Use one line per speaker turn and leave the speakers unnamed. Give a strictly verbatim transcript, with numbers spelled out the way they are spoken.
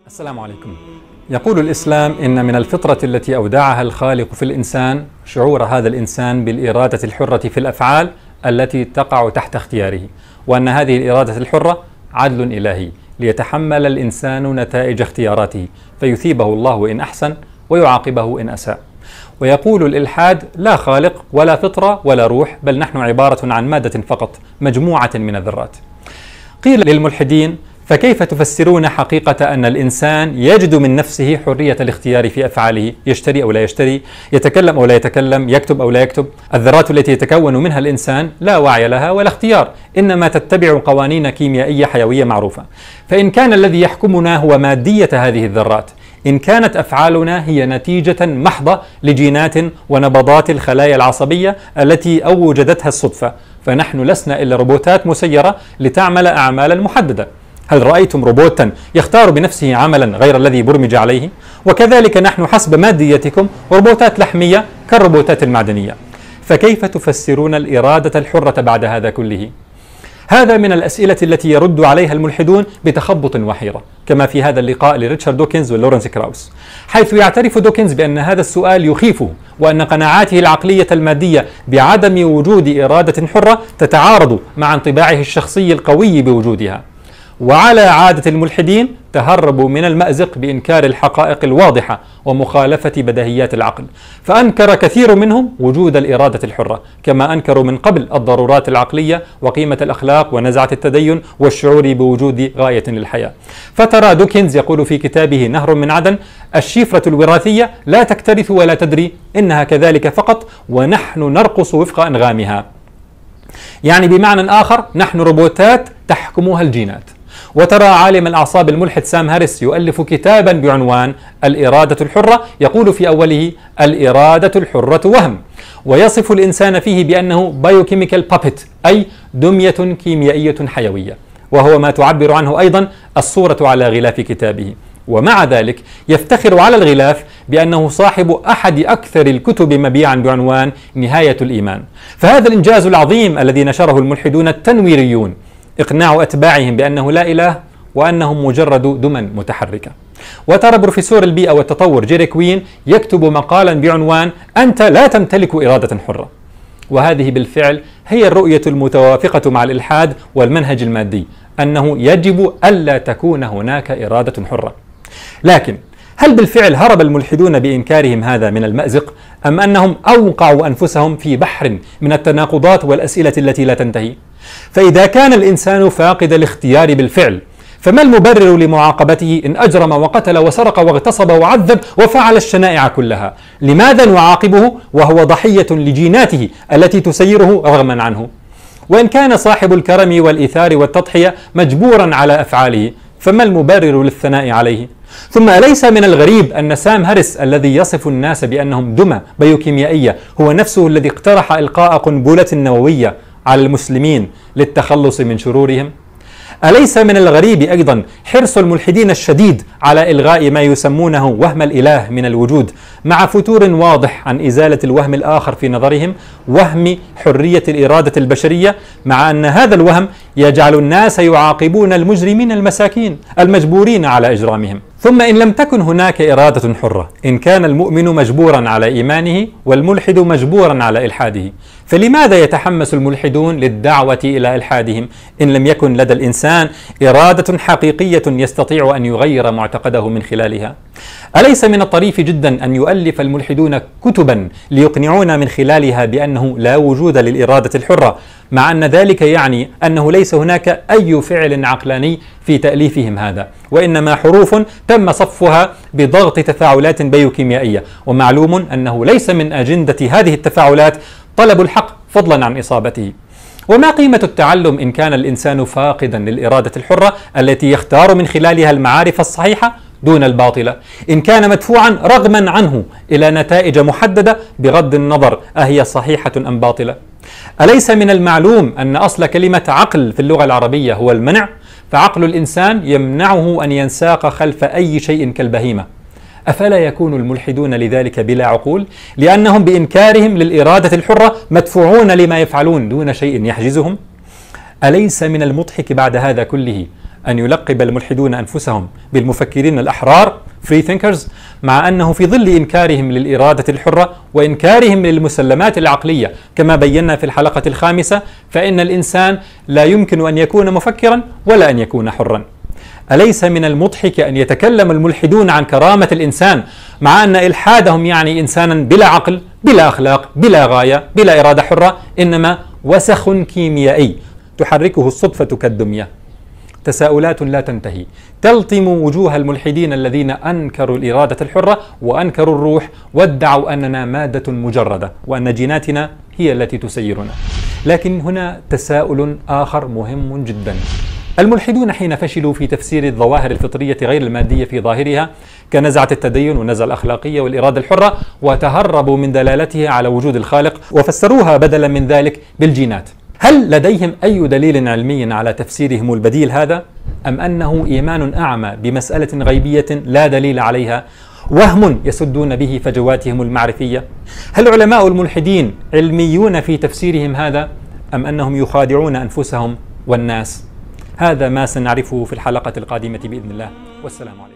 السلام عليكم. يقول الإسلام إن من الفطرة التي أودعها الخالق في الإنسان شعور هذا الإنسان بالإرادة الحرة في الأفعال التي تقع تحت اختياره، وأن هذه الإرادة الحرة عدل إلهي ليتحمل الإنسان نتائج اختياراته فيثيبه الله إن أحسن ويعاقبه إن أساء. ويقول الإلحاد لا خالق ولا فطرة ولا روح، بل نحن عبارة عن مادة فقط مجموعة من الذرات. قيل للملحدين: فكيف تفسرون حقيقة أن الإنسان يجد من نفسه حرية الاختيار في أفعاله، يشتري أو لا يشتري، يتكلم أو لا يتكلم، يكتب أو لا يكتب؟ الذرات التي يتكون منها الإنسان لا وعي لها ولا اختيار، إنما تتبع قوانين كيميائية حيوية معروفة. فإن كان الذي يحكمنا هو مادية هذه الذرات، إن كانت أفعالنا هي نتيجة محضة لجينات ونبضات الخلايا العصبية التي أوجدتها الصدفة، فنحن لسنا إلا روبوتات مسيرة لتعمل أعمالا محددة. هل رأيتم روبوتا يختار بنفسه عملا غير الذي برمج عليه؟ وكذلك نحن حسب ماديتكم روبوتات لحمية كالروبوتات المعدنية. فكيف تفسرون الإرادة الحرة بعد هذا كله؟ هذا من الأسئلة التي يرد عليها الملحدون بتخبط وحيرة، كما في هذا اللقاء لريتشارد دوكنز ولورنس كراوس، حيث يعترف دوكنز بأن هذا السؤال يخيفه، وأن قناعاته العقلية المادية بعدم وجود إرادة حرة تتعارض مع انطباعه الشخصي القوي بوجودها. وعلى عادة الملحدين تهربوا من المأزق بإنكار الحقائق الواضحة ومخالفة بديهيات العقل، فأنكر كثير منهم وجود الإرادة الحرة، كما أنكروا من قبل الضرورات العقلية وقيمة الأخلاق ونزعة التدين والشعور بوجود غاية للحياة. فترى دوكنز يقول في كتابه نهر من عدن: الشفرة الوراثية لا تكترث ولا تدري، إنها كذلك فقط ونحن نرقص وفق أنغامها. يعني بمعنى آخر نحن روبوتات تحكمها الجينات. وترى عالم الأعصاب الملحد سام هاريس يؤلف كتابا بعنوان الإرادة الحرة، يقول في أوله: الإرادة الحرة وهم، ويصف الإنسان فيه بأنه بايوكيميكال بابت، أي دمية كيميائية حيوية، وهو ما تعبر عنه أيضا الصورة على غلاف كتابه. ومع ذلك يفتخر على الغلاف بأنه صاحب أحد أكثر الكتب مبيعا بعنوان نهاية الإيمان. فهذا الإنجاز العظيم الذي نشره الملحدون التنويريون إقناع أتباعهم بأنه لا إله وأنهم مجرد دمى متحركة. وترى بروفيسور البيئة والتطور جيري كوين يكتب مقالا بعنوان أنت لا تمتلك إرادة حرة. وهذه بالفعل هي الرؤية المتوافقة مع الإلحاد والمنهج المادي، أنه يجب ألا تكون هناك إرادة حرة. لكن هل بالفعل هرب الملحدون بإنكارهم هذا من المأزق، أم أنهم أوقعوا أنفسهم في بحر من التناقضات والأسئلة التي لا تنتهي؟ فإذا كان الإنسان فاقد الاختيار بالفعل، فما المبرر لمعاقبته إن أجرم وقتل وسرق واغتصب وعذب وفعل الشنائع كلها؟ لماذا نعاقبه وهو ضحية لجيناته التي تسيره رغما عنه؟ وإن كان صاحب الكرم والإيثار والتضحية مجبورا على أفعاله، فما المبرر للثناء عليه؟ ثم أليس من الغريب أن سام هاريس الذي يصف الناس بأنهم دمى بيوكيميائية هو نفسه الذي اقترح إلقاء قنبلة نووية على المسلمين للتخلص من شرورهم؟ أليس من الغريب أيضا حرص الملحدين الشديد على إلغاء ما يسمونه وهم الإله من الوجود، مع فتور واضح عن إزالة الوهم الآخر في نظرهم، وهم حرية الإرادة البشرية، مع أن هذا الوهم يجعل الناس يعاقبون المجرمين المساكين المجبورين على إجرامهم؟ ثم إن لم تكن هناك إرادة حرة، إن كان المؤمن مجبورا على إيمانه والملحد مجبورا على إلحاده، فلماذا يتحمس الملحدون للدعوة إلى إلحادهم إن لم يكن لدى الإنسان إرادة حقيقية يستطيع أن يغير معتقده من خلالها؟ أليس من الطريف جدا أن يؤلف الملحدون كتبا ليقنعونا من خلالها بأنه لا وجود للإرادة الحرة، مع أن ذلك يعني أنه ليس هناك أي فعل عقلاني في تأليفهم هذا، وإنما حروف تم صفها بضغط تفاعلات بيوكيميائية، ومعلوم أنه ليس من أجندة هذه التفاعلات طلب الحق فضلا عن إصابته. وما قيمة التعلم إن كان الإنسان فاقدا للإرادة الحرة التي يختار من خلالها المعارف الصحيحة دون الباطلة، إن كان مدفوعا رغما عنه إلى نتائج محددة بغض النظر أهي صحيحة أم باطلة؟ أليس من المعلوم أن أصل كلمة عقل في اللغة العربية هو المنع؟ فعقل الإنسان يمنعه أن ينساق خلف أي شيء كالبهيمة. أفلا يكون الملحدون لذلك بلا عقول، لأنهم بإنكارهم للإرادة الحرة مدفوعون لما يفعلون دون شيء يحجزهم؟ أليس من المضحك بعد هذا كله أن يلقب الملحدون أنفسهم بالمفكرين الأحرار free thinkers، مع أنه في ظل إنكارهم للإرادة الحرة وإنكارهم للمسلمات العقلية كما بينا في الحلقة الخامسة، فإن الإنسان لا يمكن أن يكون مفكرا ولا أن يكون حرا. أليس من المضحك أن يتكلم الملحدون عن كرامة الإنسان مع أن إلحادهم يعني إنسانا بلا عقل، بلا أخلاق، بلا غاية، بلا إرادة حرة، إنما وسخ كيميائي تحركه الصدفة كالدمية. تساؤلات لا تنتهي تلطم وجوه الملحدين الذين أنكروا الإرادة الحرة وأنكروا الروح وادعوا أننا مادة مجردة وأن جيناتنا هي التي تسيرنا. لكن هنا تساؤل آخر مهم جدا. الملحدون حين فشلوا في تفسير الظواهر الفطرية غير المادية في ظاهرها كنزعة التدين والنزعة الأخلاقية والإرادة الحرة، وتهربوا من دلالتها على وجود الخالق وفسروها بدلا من ذلك بالجينات، هل لديهم أي دليل علمي على تفسيرهم البديل هذا؟ أم أنه إيمان أعمى بمسألة غيبية لا دليل عليها، وهم يسدون به فجواتهم المعرفية؟ هل علماء الملحدين علميون في تفسيرهم هذا، أم أنهم يخادعون أنفسهم والناس؟ هذا ما سنعرفه في الحلقة القادمة بإذن الله، والسلام عليكم.